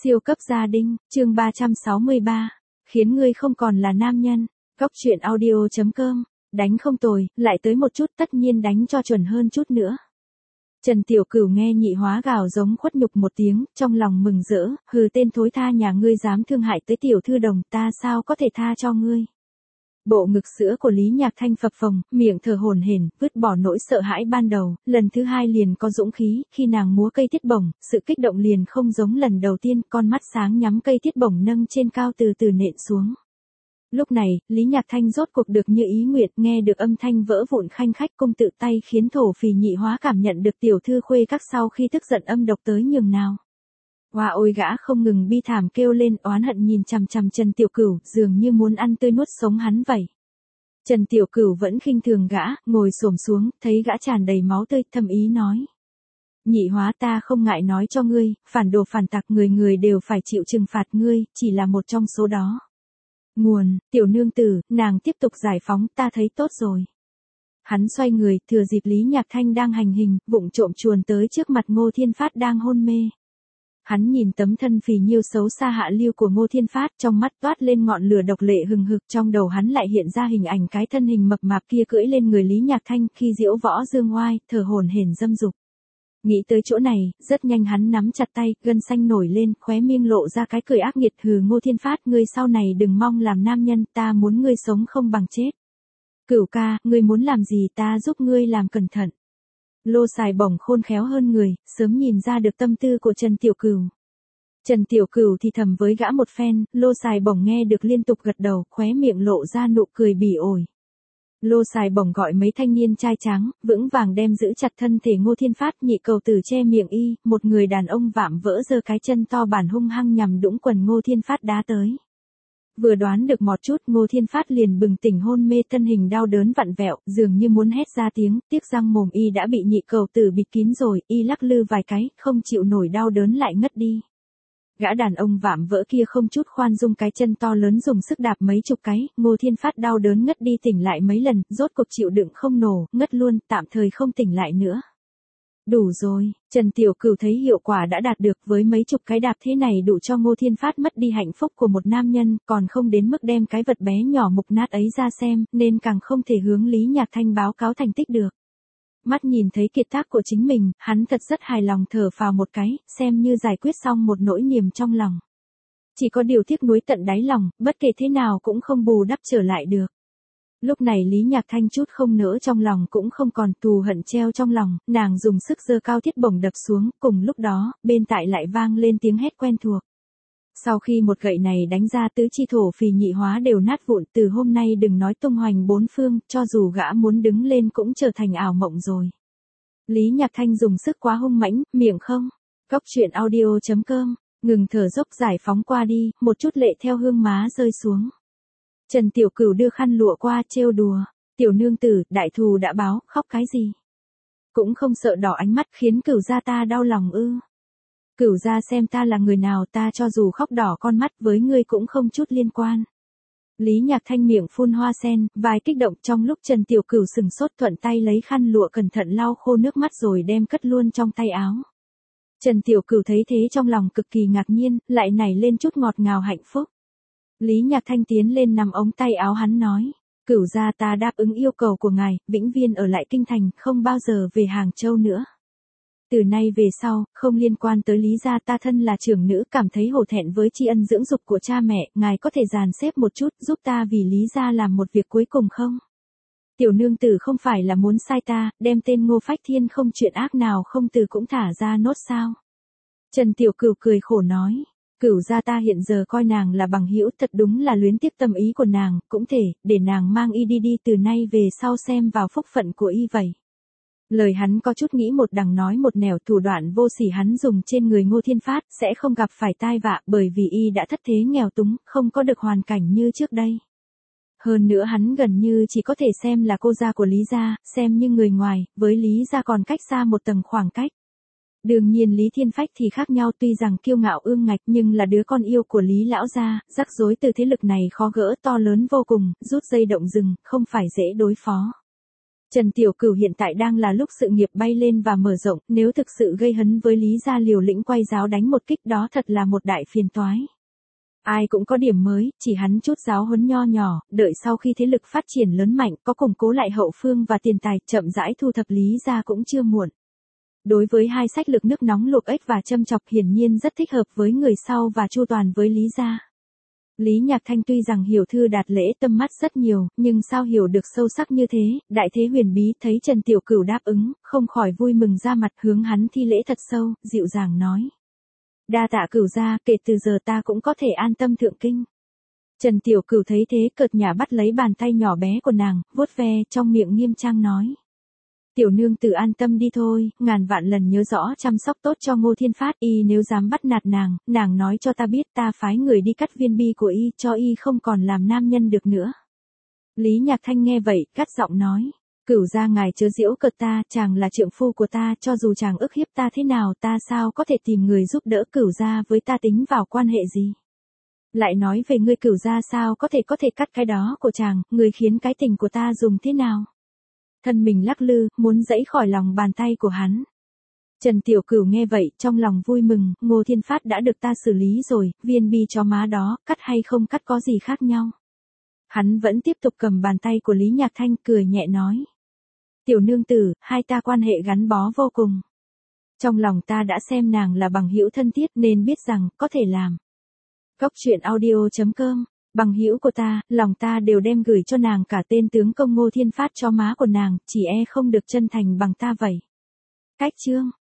Siêu cấp gia đình, chương 363. Khiến ngươi không còn là nam nhân. Góc truyện audio.com. Đánh không tồi, lại tới một chút, tất nhiên đánh cho chuẩn hơn chút nữa. Trần Tiểu Cửu nghe Nhị Hóa gào giống khuất nhục một tiếng, trong lòng mừng rỡ, hừ, tên thối tha nhà ngươi dám thương hại tới tiểu thư đồng, ta sao có thể tha cho ngươi. Bộ ngực sữa của Lý Nhạc Thanh phập phồng, miệng thở hổn hển, vứt bỏ nỗi sợ hãi ban đầu, lần thứ hai liền có dũng khí, khi nàng múa cây thiết bổng, sự kích động liền không giống lần đầu tiên, con mắt sáng nhắm cây thiết bổng nâng trên cao từ từ nện xuống. Lúc này, Lý Nhạc Thanh rốt cuộc được như ý nguyện, nghe được âm thanh vỡ vụn khanh khách cung tự tay khiến thổ phì Nhị Hóa cảm nhận được tiểu thư khuê các sau khi tức giận âm độc tới nhường nào. Hoa ôi, gã không ngừng bi thảm kêu lên, oán hận nhìn chằm chằm Trần Tiểu Cửu, dường như muốn ăn tươi nuốt sống hắn vậy. Trần Tiểu Cửu vẫn khinh thường gã, ngồi xổm xuống, thấy gã tràn đầy máu tươi, thầm ý nói: Nhị Hóa, ta không ngại nói cho ngươi, phản đồ phản tặc người người đều phải chịu trừng phạt, ngươi chỉ là một trong số đó. Nguồn: tiểu nương tử, nàng tiếp tục giải phóng, ta thấy tốt rồi. Hắn xoay người, thừa dịp Lý Nhạc Thanh đang hành hình, vụng trộm chuồn tới trước mặt Ngô Thiên Phát đang hôn mê. Hắn nhìn tấm thân phì nhiêu xấu xa hạ lưu của Ngô Thiên Phát, trong mắt toát lên ngọn lửa độc lệ hừng hực, trong đầu hắn lại hiện ra hình ảnh cái thân hình mập mạp kia cưỡi lên người Lý Nhạc Thanh khi diễu võ dương oai, thở hổn hển dâm dục. Nghĩ tới chỗ này, rất nhanh hắn nắm chặt tay, gân xanh nổi lên, khóe miệng lộ ra cái cười ác nghiệt, hừ, Ngô Thiên Phát, ngươi sau này đừng mong làm nam nhân, ta muốn ngươi sống không bằng chết. Cửu ca, ngươi muốn làm gì, ta giúp ngươi làm, cẩn thận. Lô Sài Bổng khôn khéo hơn người, sớm nhìn ra được tâm tư của Trần Tiểu Cửu. Trần Tiểu Cửu thì thầm với gã một phen, Lô Sài Bổng nghe được liên tục gật đầu, khóe miệng lộ ra nụ cười bỉ ổi. Lô Sài Bổng gọi mấy thanh niên trai trắng, vững vàng đem giữ chặt thân thể Ngô Thiên Phát, nhị cầu tử che miệng y, một người đàn ông vạm vỡ giơ cái chân to bản hung hăng nhằm đũng quần Ngô Thiên Phát đá tới. Vừa đoán được một chút, Ngô Thiên Phát liền bừng tỉnh hôn mê, thân hình đau đớn vặn vẹo, dường như muốn hét ra tiếng, tiếc răng mồm y đã bị nhị cầu tử bịt kín rồi, y lắc lư vài cái, không chịu nổi đau đớn lại ngất đi. Gã đàn ông vạm vỡ kia không chút khoan dung cái chân to lớn dùng sức đạp mấy chục cái, Ngô Thiên Phát đau đớn ngất đi tỉnh lại mấy lần, rốt cuộc chịu đựng không nổ, ngất luôn, tạm thời không tỉnh lại nữa. Đủ rồi, Trần Tiểu Cửu thấy hiệu quả đã đạt được, với mấy chục cái đạp thế này đủ cho Ngô Thiên Phát mất đi hạnh phúc của một nam nhân, còn không đến mức đem cái vật bé nhỏ mục nát ấy ra xem, nên càng không thể hướng Lý Nhạc Thanh báo cáo thành tích được. Mắt nhìn thấy kiệt tác của chính mình, hắn thật rất hài lòng, thở phào một cái, xem như giải quyết xong một nỗi niềm trong lòng. Chỉ có điều tiếc nuối tận đáy lòng, bất kể thế nào cũng không bù đắp trở lại được. Lúc này Lý Nhạc Thanh chút không nỡ trong lòng cũng không còn, thù hận treo trong lòng, nàng dùng sức giơ cao thiết bổng đập xuống, cùng lúc đó, bên tại lại vang lên tiếng hét quen thuộc. Sau khi một gậy này đánh ra, tứ chi thổ phì Nhị Hóa đều nát vụn, từ hôm nay đừng nói tung hoành bốn phương, cho dù gã muốn đứng lên cũng trở thành ảo mộng rồi. Lý Nhạc Thanh dùng sức quá hung mãnh, miệng không. Góc truyện audio.com, ngừng thở dốc giải phóng qua đi, một chút lệ theo hương má rơi xuống. Trần Tiểu Cửu đưa khăn lụa qua, trêu đùa, tiểu nương tử, đại thù đã báo, khóc cái gì? Cũng không sợ đỏ ánh mắt khiến Cửu gia ta đau lòng ư? Cửu gia xem ta là người nào, ta cho dù khóc đỏ con mắt với ngươi cũng không chút liên quan. Lý Nhạc Thanh miệng phun hoa sen, vài kích động, trong lúc Trần Tiểu Cửu sừng sốt thuận tay lấy khăn lụa cẩn thận lau khô nước mắt rồi đem cất luôn trong tay áo. Trần Tiểu Cửu thấy thế trong lòng cực kỳ ngạc nhiên, lại nảy lên chút ngọt ngào hạnh phúc. Lý Nhạc Thanh tiến lên nắm ống tay áo hắn nói: Cửu gia, ta đáp ứng yêu cầu của ngài, vĩnh viễn ở lại kinh thành, không bao giờ về Hàng Châu nữa. Từ nay về sau, không liên quan tới Lý gia, ta thân là trưởng nữ cảm thấy hổ thẹn với tri ân dưỡng dục của cha mẹ, ngài có thể dàn xếp một chút giúp ta vì Lý gia làm một việc cuối cùng không? Tiểu nương tử không phải là muốn sai ta, đem tên Ngô Phách Thiên không chuyện ác nào không từ cũng thả ra nốt sao? Trần Tiểu Cửu cười khổ nói: Cửu gia, ta hiện giờ coi nàng là bằng hữu, thật đúng là luyến tiếc tâm ý của nàng, cũng thể, để nàng mang y đi từ nay về sau xem vào phúc phận của y vậy. Lời hắn có chút nghĩ một đằng nói một nẻo, thủ đoạn vô sỉ hắn dùng trên người Ngô Thiên Phát sẽ không gặp phải tai vạ, bởi vì y đã thất thế nghèo túng, không có được hoàn cảnh như trước đây. Hơn nữa hắn gần như chỉ có thể xem là cô gia của Lý gia, xem như người ngoài, với Lý gia còn cách xa một tầng khoảng cách. Đương nhiên Lý Thiên Phách thì khác nhau, tuy rằng kiêu ngạo ương ngạch nhưng là đứa con yêu của Lý lão gia, rắc rối từ thế lực này khó gỡ, to lớn vô cùng, rút dây động rừng, không phải dễ đối phó. Trần Tiểu Cửu hiện tại đang là lúc sự nghiệp bay lên và mở rộng, nếu thực sự gây hấn với Lý gia liều lĩnh quay giáo đánh một kích đó thật là một đại phiền toái. Ai cũng có điểm mới, chỉ hắn chút giáo huấn nho nhỏ, đợi sau khi thế lực phát triển lớn mạnh, có củng cố lại hậu phương và tiền tài, chậm rãi thu thập Lý gia cũng chưa muộn. Đối với hai sách lực nước nóng luộc ếch và châm chọc hiển nhiên rất thích hợp với người sau và chu toàn với Lý gia. Lý Nhạc Thanh tuy rằng hiểu thư đạt lễ tâm mắt rất nhiều, nhưng sao hiểu được sâu sắc như thế, đại thế huyền bí thấy Trần Tiểu Cửu đáp ứng, không khỏi vui mừng ra mặt hướng hắn thi lễ thật sâu, dịu dàng nói. Đa tạ Cửu gia, kể từ giờ ta cũng có thể an tâm thượng kinh. Trần Tiểu Cửu thấy thế cợt nhả bắt lấy bàn tay nhỏ bé của nàng, vuốt ve trong miệng nghiêm trang nói. Tiểu nương tử an tâm đi thôi, ngàn vạn lần nhớ rõ chăm sóc tốt cho Ngô Thiên Phát, y nếu dám bắt nạt nàng nói cho ta biết ta phái người đi cắt viên bi của y cho y không còn làm nam nhân được nữa. Lý Nhạc Thanh nghe vậy, cắt giọng nói, Cửu gia ngài chớ giễu cợt ta, chàng là trượng phu của ta, cho dù chàng ức hiếp ta thế nào ta sao có thể tìm người giúp đỡ Cửu gia với ta tính vào quan hệ gì. Lại nói về ngươi Cửu gia sao có thể cắt cái đó của chàng, người khiến cái tình của ta dùng thế nào. Thân mình lắc lư, muốn giãy khỏi lòng bàn tay của hắn. Trần Tiểu Cửu nghe vậy, trong lòng vui mừng, Ngô Thiên Phát đã được ta xử lý rồi, viên bi chó má đó, cắt hay không cắt có gì khác nhau. Hắn vẫn tiếp tục cầm bàn tay của Lý Nhạc Thanh cười nhẹ nói. Tiểu nương tử, hai ta quan hệ gắn bó vô cùng. Trong lòng ta đã xem nàng là bằng hữu thân thiết nên biết rằng, có thể làm. Cóc truyện audio.com Bằng hữu của ta, lòng ta đều đem gửi cho nàng cả tên tướng công Ngô Thiên Phát cho má của nàng, chỉ e không được chân thành bằng ta vậy. Cách chương